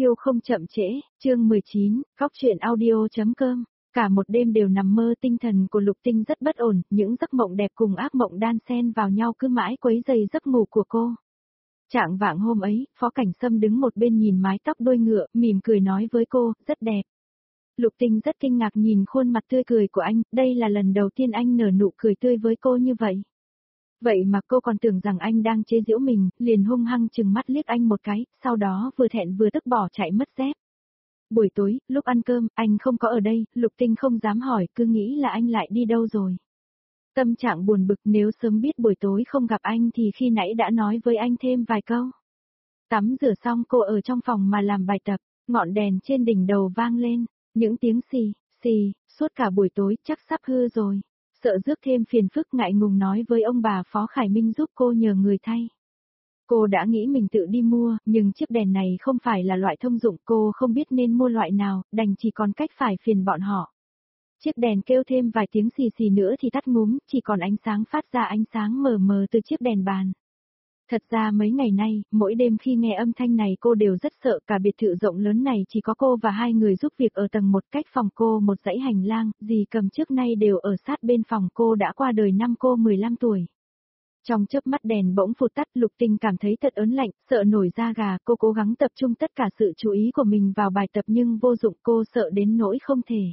Yêu không chậm trễ, chương 19, góc truyện audio.com. Cả một đêm đều nằm mơ, tinh thần của Lục Tinh rất bất ổn, những giấc mộng đẹp cùng ác mộng đan xen vào nhau cứ mãi quấy rầy giấc ngủ của cô. Chạng vạng hôm ấy, Phó Cảnh Sâm đứng một bên nhìn mái tóc đuôi ngựa, mỉm cười nói với cô, rất đẹp. Lục Tinh rất kinh ngạc nhìn khuôn mặt tươi cười của anh, đây là lần đầu tiên anh nở nụ cười tươi với cô như vậy. Vậy mà cô còn tưởng rằng anh đang chế giễu mình, liền hung hăng chừng mắt liếc anh một cái, sau đó vừa thẹn vừa tức bỏ chạy mất dép. Buổi tối, lúc ăn cơm, anh không có ở đây, Lục Tinh không dám hỏi, cứ nghĩ là anh lại đi đâu rồi. Tâm trạng buồn bực, nếu sớm biết buổi tối không gặp anh thì khi nãy đã nói với anh thêm vài câu. Tắm rửa xong cô ở trong phòng mà làm bài tập, ngọn đèn trên đỉnh đầu vang lên, những tiếng xì, xì, suốt cả buổi tối chắc sắp hư rồi. Sợ rước thêm phiền phức ngại ngùng nói với ông bà Phó Khải Minh giúp cô nhờ người thay. Cô đã nghĩ mình tự đi mua, nhưng chiếc đèn này không phải là loại thông dụng, cô không biết nên mua loại nào, đành chỉ còn cách phải phiền bọn họ. Chiếc đèn kêu thêm vài tiếng xì xì nữa thì tắt ngúm, chỉ còn ánh sáng phát ra ánh sáng mờ mờ từ chiếc đèn bàn. Thật ra mấy ngày nay, mỗi đêm khi nghe âm thanh này cô đều rất sợ, cả biệt thự rộng lớn này chỉ có cô và hai người giúp việc ở tầng 1 cách phòng cô một dãy hành lang, dì Cầm trước nay đều ở sát bên phòng cô đã qua đời năm cô 15 tuổi. Trong chớp mắt đèn bỗng phụt tắt, Lục Tinh cảm thấy thật ớn lạnh, sợ nổi da gà, cô cố gắng tập trung tất cả sự chú ý của mình vào bài tập nhưng vô dụng, cô sợ đến nỗi không thể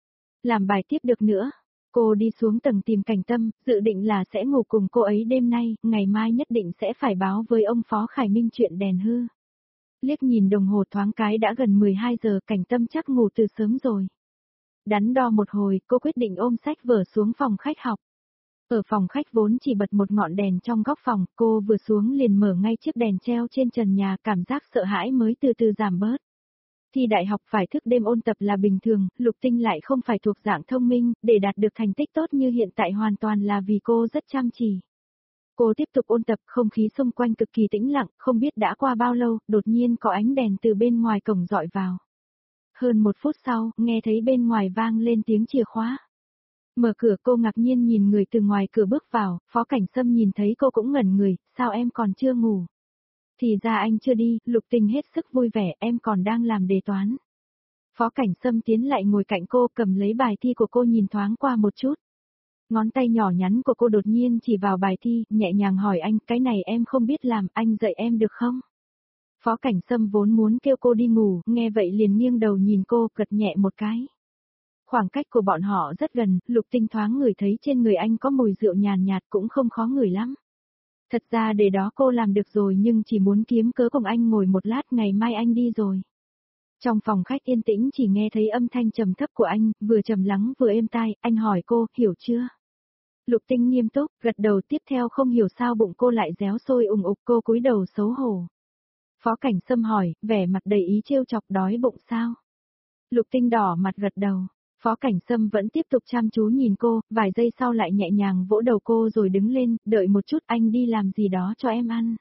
làm bài tiếp được nữa. Cô đi xuống tầng tìm Cảnh Tâm, dự định là sẽ ngủ cùng cô ấy đêm nay, ngày mai nhất định sẽ phải báo với ông Phó Khải Minh chuyện đèn hư. Liếc nhìn đồng hồ thoáng cái đã gần 12 giờ, Cảnh Tâm chắc ngủ từ sớm rồi. Đắn đo một hồi, cô quyết định ôm sách vở xuống phòng khách học. Ở phòng khách vốn chỉ bật một ngọn đèn trong góc phòng, cô vừa xuống liền mở ngay chiếc đèn treo trên trần nhà, cảm giác sợ hãi mới từ từ giảm bớt. Thi đại học phải thức đêm ôn tập là bình thường, Lục Tinh lại không phải thuộc dạng thông minh, để đạt được thành tích tốt như hiện tại hoàn toàn là vì cô rất chăm chỉ. Cô tiếp tục ôn tập, không khí xung quanh cực kỳ tĩnh lặng, không biết đã qua bao lâu, đột nhiên có ánh đèn từ bên ngoài cổng dọi vào. Hơn 1 phút sau, nghe thấy bên ngoài vang lên tiếng chìa khóa. Mở cửa, cô ngạc nhiên nhìn người từ ngoài cửa bước vào, Phó Cảnh Sâm nhìn thấy cô cũng ngẩn người, sao em còn chưa ngủ? Thì ra anh chưa đi, Lục Tinh hết sức vui vẻ, em còn đang làm đề toán. Phó Cảnh Sâm tiến lại ngồi cạnh cô, cầm lấy bài thi của cô nhìn thoáng qua một chút. Ngón tay nhỏ nhắn của cô đột nhiên chỉ vào bài thi, nhẹ nhàng hỏi anh, cái này em không biết làm, anh dạy em được không? Phó Cảnh Sâm vốn muốn kêu cô đi ngủ, nghe vậy liền nghiêng đầu nhìn cô, gật nhẹ một cái. Khoảng cách của bọn họ rất gần, Lục Tinh thoáng ngửi thấy trên người anh có mùi rượu nhàn nhạt cũng không khó ngửi lắm. Thật ra để đó cô làm được rồi nhưng chỉ muốn kiếm cớ cùng anh ngồi một lát, ngày mai anh đi rồi. Trong phòng khách yên tĩnh chỉ nghe thấy âm thanh trầm thấp của anh, vừa trầm lắng vừa êm tai, anh hỏi cô, hiểu chưa? Lục Tinh nghiêm túc, gật đầu, tiếp theo không hiểu sao bụng cô lại réo sôi ùng ục, cô cúi đầu xấu hổ. Phó Cảnh Sâm hỏi, vẻ mặt đầy ý trêu chọc, đói bụng sao? Lục Tinh đỏ mặt gật đầu. Phó Cảnh Sâm vẫn tiếp tục chăm chú nhìn cô, vài giây sau lại nhẹ nhàng vỗ đầu cô rồi đứng lên, đợi một chút, anh đi làm gì đó cho em ăn.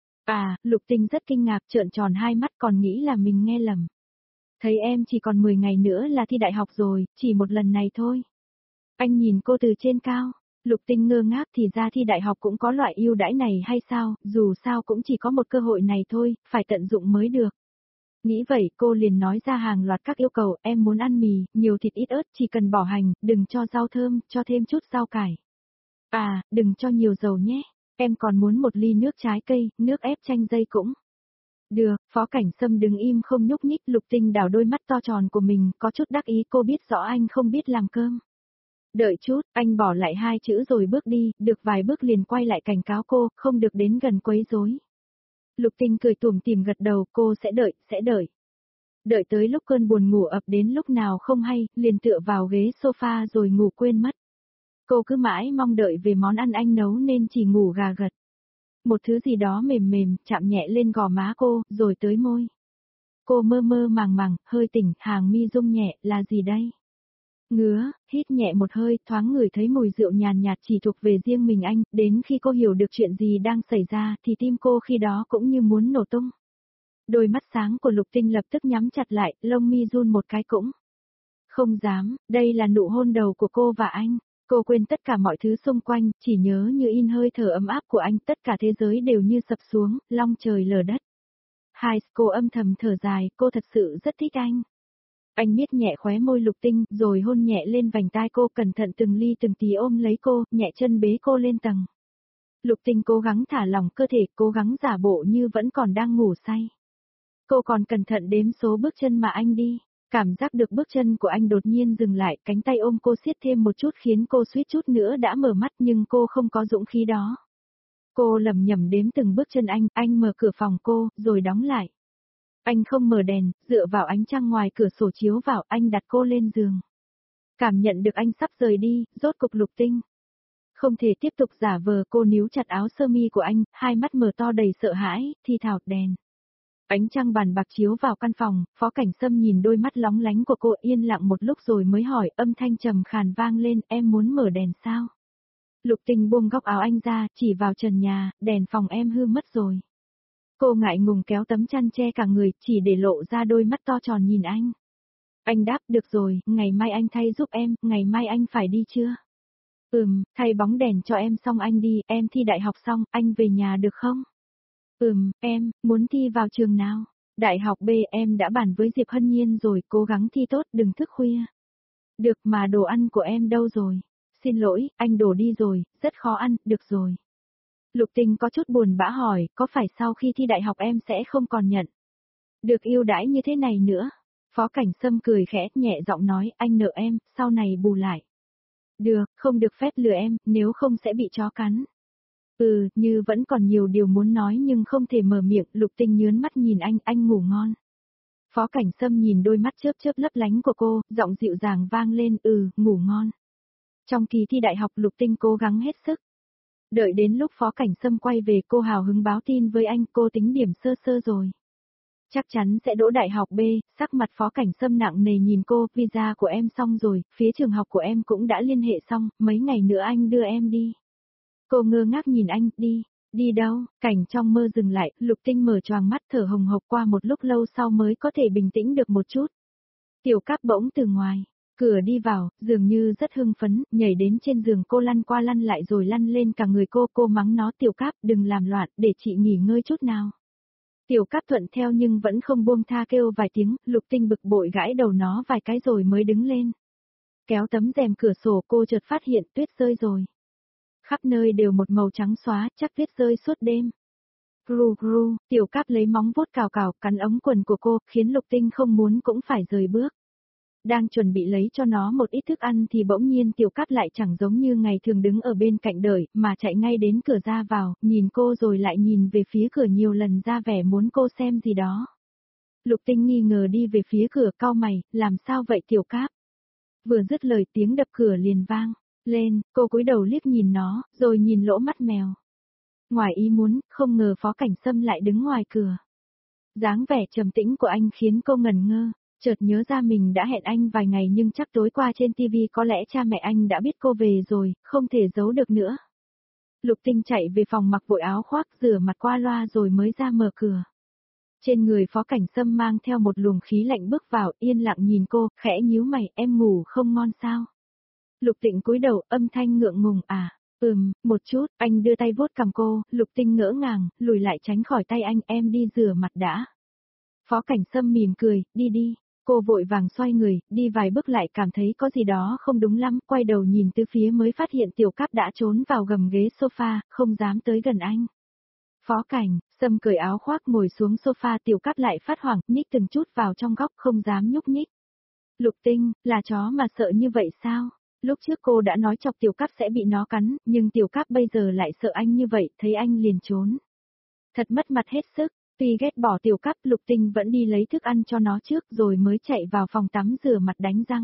À, Lục Tinh rất kinh ngạc, trợn tròn hai mắt, còn nghĩ là mình nghe lầm. Thấy em chỉ còn 10 ngày nữa là thi đại học rồi, chỉ một lần này thôi. Anh nhìn cô từ trên cao, Lục Tinh ngơ ngác, thì ra thi đại học cũng có loại ưu đãi này hay sao, dù sao cũng chỉ có một cơ hội này thôi, phải tận dụng mới được. Nghĩ vậy cô liền nói ra hàng loạt các yêu cầu, em muốn ăn mì, nhiều thịt ít ớt, chỉ cần bỏ hành, đừng cho rau thơm, cho thêm chút rau cải. À, đừng cho nhiều dầu nhé, em còn muốn một ly nước trái cây, nước ép chanh dây cũng. Được, Phó Cảnh Sâm đứng im không nhúc nhích, Lục Tinh đảo đôi mắt to tròn của mình, có chút đắc ý, cô biết rõ anh không biết làm cơm. Đợi chút, anh bỏ lại 2 chữ rồi bước đi, được vài bước liền quay lại cảnh cáo cô, không được đến gần quấy rối. Lục Tinh cười tủm tỉm gật đầu, cô sẽ đợi, sẽ đợi. Đợi tới lúc cơn buồn ngủ ập đến lúc nào không hay, liền tựa vào ghế sofa rồi ngủ quên mất. Cô cứ mãi mong đợi về món ăn anh nấu nên chỉ ngủ gà gật. Một thứ gì đó mềm mềm, chạm nhẹ lên gò má cô, rồi tới môi. Cô mơ mơ màng màng, hơi tỉnh, hàng mi rung nhẹ, là gì đây? Ngứa, hít nhẹ một hơi, thoáng ngửi thấy mùi rượu nhàn nhạt chỉ thuộc về riêng mình anh, đến khi cô hiểu được chuyện gì đang xảy ra thì tim cô khi đó cũng như muốn nổ tung. Đôi mắt sáng của Lục Tinh lập tức nhắm chặt lại, lông mi run một cái cũng. Không dám, đây là nụ hôn đầu của cô và anh. Cô quên tất cả mọi thứ xung quanh, chỉ nhớ như in hơi thở ấm áp của anh, tất cả thế giới đều như sập xuống, long trời lở đất. Cô âm thầm thở dài, cô thật sự rất thích anh. Anh miết nhẹ khóe môi Lục Tinh, rồi hôn nhẹ lên vành tai cô, cẩn thận từng ly từng tí ôm lấy cô, nhẹ chân bế cô lên tầng. Lục Tinh cố gắng thả lỏng cơ thể, cố gắng giả bộ như vẫn còn đang ngủ say. Cô còn cẩn thận đếm số bước chân mà anh đi. Cảm giác được bước chân của anh đột nhiên dừng lại, cánh tay ôm cô siết thêm một chút khiến cô suýt chút nữa đã mở mắt, nhưng cô không có dũng khí đó. Cô lẩm nhẩm đếm từng bước chân anh mở cửa phòng cô, rồi đóng lại. Anh không mở đèn, dựa vào ánh trăng ngoài cửa sổ chiếu vào, anh đặt cô lên giường. Cảm nhận được anh sắp rời đi, rốt cục Lục Tinh. Không thể tiếp tục giả vờ, cô níu chặt áo sơ mi của anh, hai mắt mở to đầy sợ hãi, thì thào đèn. Ánh trăng bàn bạc chiếu vào căn phòng, Phó Cảnh Sâm nhìn đôi mắt lóng lánh của cô, yên lặng một lúc rồi mới hỏi, âm thanh trầm khàn vang lên, em muốn mở đèn sao? Lục Tinh buông góc áo anh ra, chỉ vào trần nhà, đèn phòng em hư mất rồi. Cô ngại ngùng kéo tấm chăn che cả người, chỉ để lộ ra đôi mắt to tròn nhìn anh. Anh đáp, được rồi, ngày mai anh thay giúp em, ngày mai anh phải đi chưa? Thay bóng đèn cho em xong anh đi, em thi đại học xong, anh về nhà được không? Em, muốn thi vào trường nào? Đại học B, em đã bàn với Diệp Hân Nhiên rồi, cố gắng thi tốt, đừng thức khuya. Được, mà đồ ăn của em đâu rồi? Xin lỗi, anh đổ đi rồi, rất khó ăn, được rồi. Lục Tinh có chút buồn bã hỏi, có phải sau khi thi đại học em sẽ không còn nhận được ưu đãi như thế này nữa? Phó Cảnh Sâm cười khẽ, nhẹ giọng nói, anh nợ em, sau này bù lại. Được, không được phép lừa em, nếu không sẽ bị chó cắn. Như vẫn còn nhiều điều muốn nói nhưng không thể mở miệng, Lục Tinh nhớn mắt nhìn anh ngủ ngon. Phó Cảnh Sâm nhìn đôi mắt chớp chớp lấp lánh của cô, giọng dịu dàng vang lên, ngủ ngon. Trong kỳ thi đại học Lục Tinh cố gắng hết sức. Đợi đến lúc Phó Cảnh Sâm quay về cô hào hứng báo tin với anh, cô tính điểm sơ sơ rồi. Chắc chắn sẽ đỗ đại học B, sắc mặt Phó Cảnh Sâm nặng nề nhìn cô, visa của em xong rồi, phía trường học của em cũng đã liên hệ xong, mấy ngày nữa anh đưa em đi. Cô ngơ ngác nhìn anh, đi đâu? Cảnh trong mơ dừng lại, Lục Tinh mở choàng mắt thở hồng hộc, qua một lúc lâu sau mới có thể bình tĩnh được một chút. Tiểu Cáp bỗng từ ngoài cửa đi vào, dường như rất hưng phấn, nhảy đến trên giường cô lăn qua lăn lại rồi lăn lên cả người cô mắng nó, Tiểu Cáp đừng làm loạn, để chị nghỉ ngơi chút nào. Tiểu Cáp thuận theo nhưng vẫn không buông tha, kêu vài tiếng, Lục Tinh bực bội gãi đầu nó vài cái rồi mới đứng lên. Kéo tấm rèm cửa sổ, cô chợt phát hiện tuyết rơi rồi. Khắp nơi đều một màu trắng xóa, chắc tuyết rơi suốt đêm. Gru gru, Tiểu Cáp lấy móng vuốt cào cào, cắn ống quần của cô, khiến Lục Tinh không muốn cũng phải rời bước. Đang chuẩn bị lấy cho nó một ít thức ăn thì bỗng nhiên Tiểu Cáp lại chẳng giống như ngày thường đứng ở bên cạnh đợi, mà chạy ngay đến cửa ra vào, nhìn cô rồi lại nhìn về phía cửa nhiều lần, ra vẻ muốn cô xem gì đó. Lục Tinh nghi ngờ đi về phía cửa, cau mày, làm sao vậy Tiểu Cáp? Vừa dứt lời tiếng đập cửa liền vang lên, cô cúi đầu liếc nhìn nó, rồi nhìn lỗ mắt mèo. Ngoài ý muốn, không ngờ Phó Cảnh Sâm lại đứng ngoài cửa. Dáng vẻ trầm tĩnh của anh khiến cô ngẩn ngơ, chợt nhớ ra mình đã hẹn anh vài ngày nhưng chắc tối qua trên TV có lẽ cha mẹ anh đã biết cô về rồi, không thể giấu được nữa. Lục Tinh chạy về phòng mặc vội áo khoác, rửa mặt qua loa rồi mới ra mở cửa. Trên người Phó Cảnh Sâm mang theo một luồng khí lạnh bước vào, yên lặng nhìn cô, khẽ nhíu mày, em ngủ không ngon sao? Lục Tịnh cúi đầu, âm thanh ngượng ngùng, một chút, anh đưa tay vuốt cằm cô, Lục Tinh ngỡ ngàng, lùi lại tránh khỏi tay anh, em đi rửa mặt đã. Phó Cảnh Sâm mỉm cười, đi, cô vội vàng xoay người, đi vài bước lại cảm thấy có gì đó không đúng lắm, quay đầu nhìn từ phía mới phát hiện Tiểu Cáp đã trốn vào gầm ghế sofa, không dám tới gần anh. Phó Cảnh Sâm cởi áo khoác ngồi xuống sofa, Tiểu Cáp lại phát hoảng, nhích từng chút vào trong góc, không dám nhúc nhích. Lục Tinh, là chó mà sợ như vậy sao? Lúc trước cô đã nói chọc Tiểu Cáp sẽ bị nó cắn, nhưng Tiểu Cáp bây giờ lại sợ anh như vậy, thấy anh liền trốn. Thật mất mặt hết sức, tuy ghét bỏ Tiểu Cáp, Lục Tinh vẫn đi lấy thức ăn cho nó trước rồi mới chạy vào phòng tắm rửa mặt đánh răng.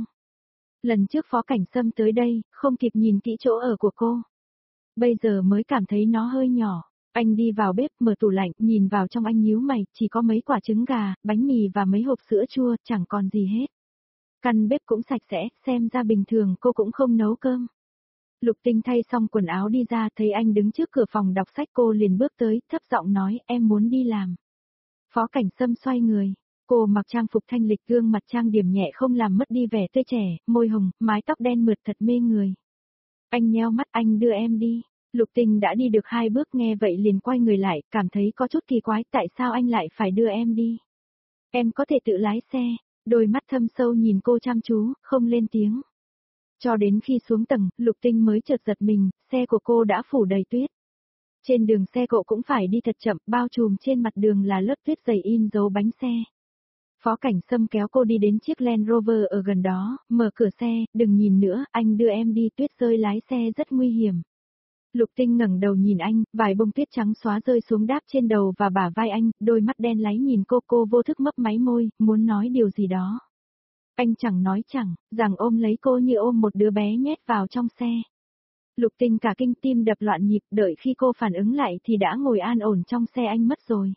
Lần trước Phó Cảnh Sâm tới đây, không kịp nhìn kỹ chỗ ở của cô. Bây giờ mới cảm thấy nó hơi nhỏ. Anh đi vào bếp, mở tủ lạnh, nhìn vào trong, anh nhíu mày, chỉ có mấy quả trứng gà, bánh mì và mấy hộp sữa chua, chẳng còn gì hết. Căn bếp cũng sạch sẽ, xem ra bình thường cô cũng không nấu cơm. Lục Tinh thay xong quần áo đi ra, thấy anh đứng trước cửa phòng đọc sách, cô liền bước tới, thấp giọng nói, em muốn đi làm. Phó Cảnh Sâm xoay người, cô mặc trang phục thanh lịch, gương mặt trang điểm nhẹ không làm mất đi vẻ tươi trẻ, môi hồng, mái tóc đen mượt thật mê người. Anh nheo mắt, anh đưa em đi. Lục Tinh đã đi được 2 bước nghe vậy liền quay người lại, cảm thấy có chút kỳ quái, tại sao anh lại phải đưa em đi? Em có thể tự lái xe, đôi mắt thâm sâu nhìn cô chăm chú, không lên tiếng. Cho đến khi xuống tầng, Lục Tinh mới chợt giật mình, xe của cô đã phủ đầy tuyết. Trên đường xe cộ cũng phải đi thật chậm, bao trùm trên mặt đường là lớp tuyết dày in dấu bánh xe. Phó Cảnh Sâm kéo cô đi đến chiếc Land Rover ở gần đó, mở cửa xe, đừng nhìn nữa, anh đưa em đi, tuyết rơi lái xe rất nguy hiểm. Lục Tinh ngẩng đầu nhìn anh, vài bông tuyết trắng xóa rơi xuống đáp trên đầu và bả vai anh, đôi mắt đen láy nhìn cô vô thức mấp máy môi, muốn nói điều gì đó. Anh chẳng nói chẳng, rằng ôm lấy cô như ôm một đứa bé nhét vào trong xe. Lục Tinh cả kinh tim đập loạn nhịp, đợi khi cô phản ứng lại thì đã ngồi an ổn trong xe anh mất rồi.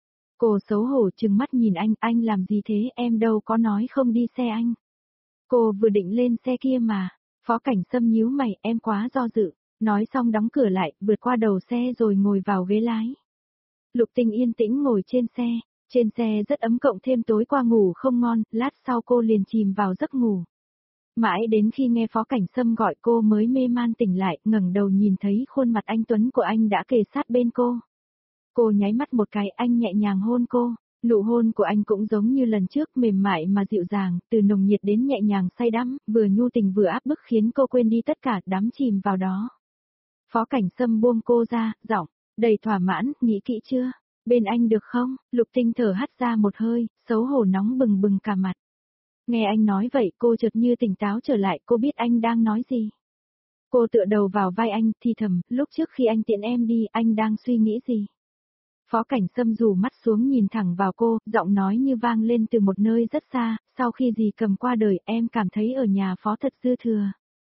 Cô xấu hổ trừng mắt nhìn anh làm gì thế, em đâu có nói không đi xe anh. Cô vừa định lên xe kia mà, Phó Cảnh Sâm nhíu mày, em quá do dự, nói xong đóng cửa lại, vượt qua đầu xe rồi ngồi vào ghế lái. Lục Tinh yên tĩnh ngồi trên xe rất ấm cộng thêm tối qua ngủ không ngon, lát sau cô liền chìm vào giấc ngủ. Mãi đến khi nghe Phó Cảnh Sâm gọi cô mới mê man tỉnh lại, ngẩng đầu nhìn thấy khuôn mặt anh tuấn của anh đã kề sát bên cô. Cô nháy mắt một cái, anh nhẹ nhàng hôn cô, nụ hôn của anh cũng giống như lần trước mềm mại mà dịu dàng, từ nồng nhiệt đến nhẹ nhàng say đắm, vừa nhu tình vừa áp bức khiến cô quên đi tất cả, đắm chìm vào đó. Phó Cảnh Sâm buông cô ra, giọng đầy thỏa mãn, nghĩ kỹ chưa? Bên anh được không? Lục Tinh thở hắt ra một hơi, xấu hổ nóng bừng bừng cả mặt. Nghe anh nói vậy cô chợt như tỉnh táo trở lại, cô biết anh đang nói gì. Cô tựa đầu vào vai anh, thì thầm, lúc trước khi anh tiễn em đi, anh đang suy nghĩ gì? Phó Cảnh Sâm rủ mắt xuống nhìn thẳng vào cô, giọng nói như vang lên từ một nơi rất xa, sau khi dì Cầm qua đời em cảm thấy ở nhà Phó thật dư thừa.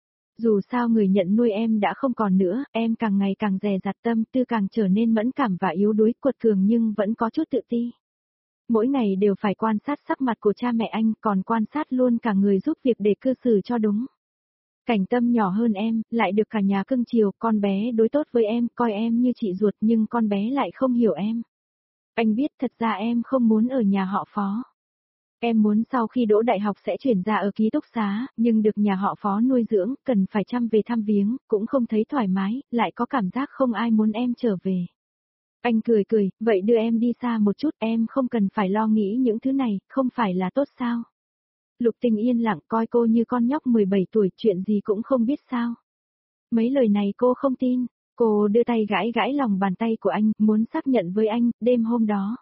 Dù sao người nhận nuôi em đã không còn nữa, em càng ngày càng dè dặt tâm tư càng trở nên mẫn cảm và yếu đuối quật cường nhưng vẫn có chút tự ti. Mỗi ngày đều phải quan sát sắc mặt của cha mẹ anh còn quan sát luôn cả người giúp việc để cư xử cho đúng. Cảnh Tâm nhỏ hơn em, lại được cả nhà cưng chiều, con bé đối tốt với em, coi em như chị ruột nhưng con bé lại không hiểu em. Anh biết thật ra em không muốn ở nhà họ Phó. Em muốn sau khi đỗ đại học sẽ chuyển ra ở ký túc xá, nhưng được nhà họ Phó nuôi dưỡng, cần phải chăm về thăm viếng, cũng không thấy thoải mái, lại có cảm giác không ai muốn em trở về. Anh cười cười, vậy đưa em đi xa một chút, em không cần phải lo nghĩ những thứ này, không phải là tốt sao? Lục Tình yên lặng coi cô như con nhóc 17 tuổi, chuyện gì cũng không biết sao. Mấy lời này cô không tin, cô đưa tay gãi gãi lòng bàn tay của anh, muốn xác nhận với anh, đêm hôm đó.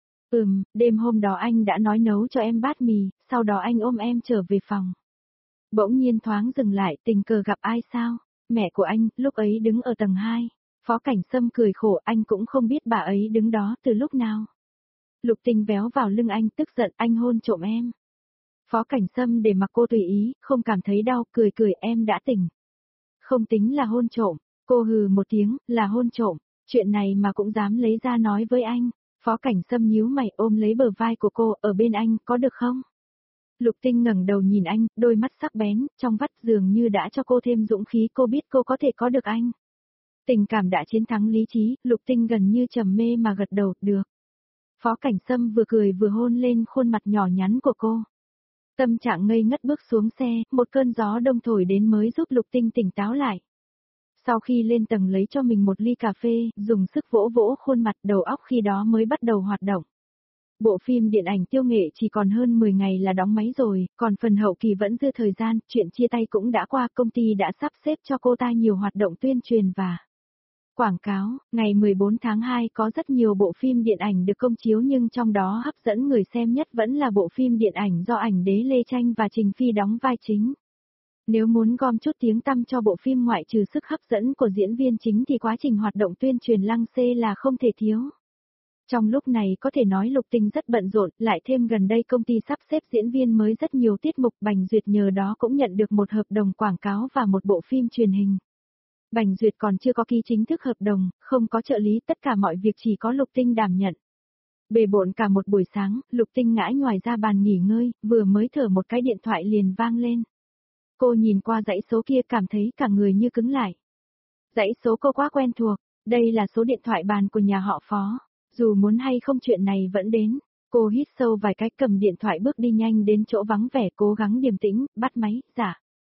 Đêm hôm đó anh đã nói nấu cho em bát mì, sau đó anh ôm em trở về phòng. Bỗng nhiên thoáng dừng lại, tình cờ gặp ai sao? Mẹ của anh, lúc ấy đứng ở tầng 2. Phó Cảnh Sâm cười khổ, anh cũng không biết bà ấy đứng đó từ lúc nào. Lục Tình véo vào lưng anh, tức giận, anh hôn trộm em. Phó Cảnh Sâm để mặc cô tùy ý, không cảm thấy đau, cười cười, em đã tỉnh. Không tính là hôn trộm, cô hừ một tiếng, là hôn trộm, chuyện này mà cũng dám lấy ra nói với anh. Phó Cảnh Sâm nhíu mày ôm lấy bờ vai của cô, ở bên anh, có được không? Lục Tinh ngẩng đầu nhìn anh, đôi mắt sắc bén, trong vắt dường như đã cho cô thêm dũng khí, cô biết cô có thể có được anh. Tình cảm đã chiến thắng lý trí, Lục Tinh gần như trầm mê mà gật đầu, được. Phó Cảnh Sâm vừa cười vừa hôn lên khuôn mặt nhỏ nhắn của cô. Tâm trạng ngây ngất bước xuống xe, một cơn gió đông thổi đến mới giúp Lục Tinh tỉnh táo lại. Sau khi lên tầng lấy cho mình một ly cà phê, dùng sức vỗ vỗ khuôn mặt, đầu óc khi đó mới bắt đầu hoạt động. Bộ phim điện ảnh Tiêu Nghệ chỉ còn hơn 10 ngày là đóng máy rồi, còn phần hậu kỳ vẫn dư thời gian, chuyện chia tay cũng đã qua, công ty đã sắp xếp cho cô ta nhiều hoạt động tuyên truyền và quảng cáo. Ngày 14 tháng 2 có rất nhiều bộ phim điện ảnh được công chiếu nhưng trong đó hấp dẫn người xem nhất vẫn là bộ phim điện ảnh do ảnh đế Lê Tranh và Trình Phi đóng vai chính. Nếu muốn gom chút tiếng tăm cho bộ phim ngoại trừ sức hấp dẫn của diễn viên chính thì quá trình hoạt động tuyên truyền lăng xê là không thể thiếu. Trong lúc này có thể nói Lục Tinh rất bận rộn, lại thêm gần đây công ty sắp xếp diễn viên mới rất nhiều tiết mục, Bành Duyệt nhờ đó cũng nhận được một hợp đồng quảng cáo và một bộ phim truyền hình. Bành Duyệt còn chưa có ký chính thức hợp đồng, không có trợ lý, tất cả mọi việc chỉ có Lục Tinh đảm nhận. Bề bộn cả một buổi sáng, Lục Tinh ngã ngoài ra bàn nghỉ ngơi, vừa mới thở một cái điện thoại liền vang lên. Cô nhìn qua dãy số kia cảm thấy cả người như cứng lại. Dãy số cô quá quen thuộc, đây là số điện thoại bàn của nhà họ Phó. Dù muốn hay không chuyện này vẫn đến. Cô hít sâu vài cái cầm điện thoại bước đi nhanh đến chỗ vắng vẻ cố gắng điềm tĩnh, bắt máy, dạ.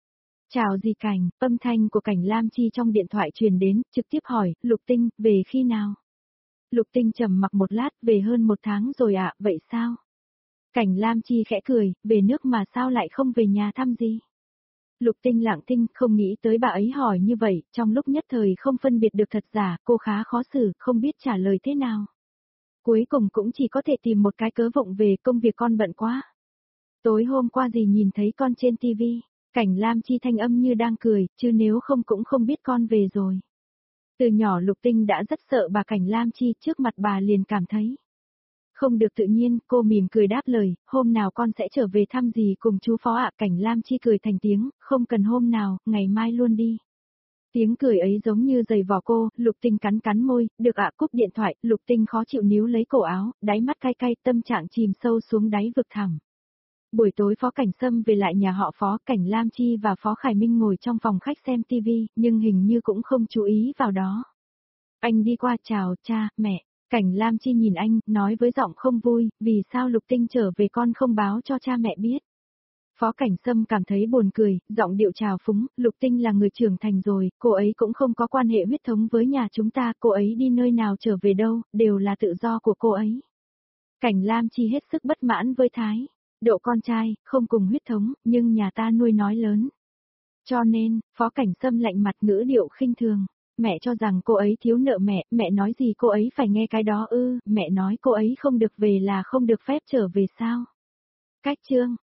Chào gì Cảnh, âm thanh của Cảnh Lam Chi trong điện thoại truyền đến, trực tiếp hỏi, Lục Tinh, về khi nào? Lục Tinh trầm mặc một lát, về hơn 1 tháng rồi ạ, vậy sao? Cảnh Lam Chi khẽ cười, về nước mà sao lại không về nhà thăm gì? Lục Tinh lặng thinh, không nghĩ tới bà ấy hỏi như vậy, trong lúc nhất thời không phân biệt được thật giả, cô khá khó xử, không biết trả lời thế nào. Cuối cùng cũng chỉ có thể tìm một cái cớ vụng về, công việc con bận quá. Tối hôm qua gì nhìn thấy con trên tivi, Cảnh Lam Chi thanh âm như đang cười, chứ nếu không cũng không biết con về rồi. Từ nhỏ Lục Tinh đã rất sợ bà Cảnh Lam Chi, trước mặt bà liền cảm thấy không được tự nhiên, cô mỉm cười đáp lời, hôm nào con sẽ trở về thăm dì cùng chú Phó ạ. Cảnh Lam Chi cười thành tiếng, không cần hôm nào, ngày mai luôn đi. Tiếng cười ấy giống như giày vò cô, Lục Tinh cắn cắn môi, được ạ. Cúp điện thoại, Lục Tinh khó chịu níu lấy cổ áo, đáy mắt cay cay, tâm trạng chìm sâu xuống đáy vực thẳm. Buổi tối Phó Cảnh Sâm về lại nhà họ Phó, Cảnh Lam Chi và Phó Khải Minh ngồi trong phòng khách xem tivi, nhưng hình như cũng không chú ý vào đó. Anh đi qua chào cha, mẹ. Cảnh Lam Chi nhìn anh, nói với giọng không vui, vì sao Lục Tinh trở về con không báo cho cha mẹ biết. Phó Cảnh Sâm cảm thấy buồn cười, giọng điệu trào phúng, Lục Tinh là người trưởng thành rồi, cô ấy cũng không có quan hệ huyết thống với nhà chúng ta, cô ấy đi nơi nào trở về đâu, đều là tự do của cô ấy. Cảnh Lam Chi hết sức bất mãn với Thái. Độ con trai, không cùng huyết thống, nhưng nhà ta nuôi nói lớn. Cho nên, Phó Cảnh Sâm lạnh mặt ngữ điệu khinh thường. Mẹ cho rằng cô ấy thiếu nợ mẹ nói gì cô ấy phải nghe cái đó ư, mẹ nói cô ấy không được về là không được phép trở về sao. Cách chương.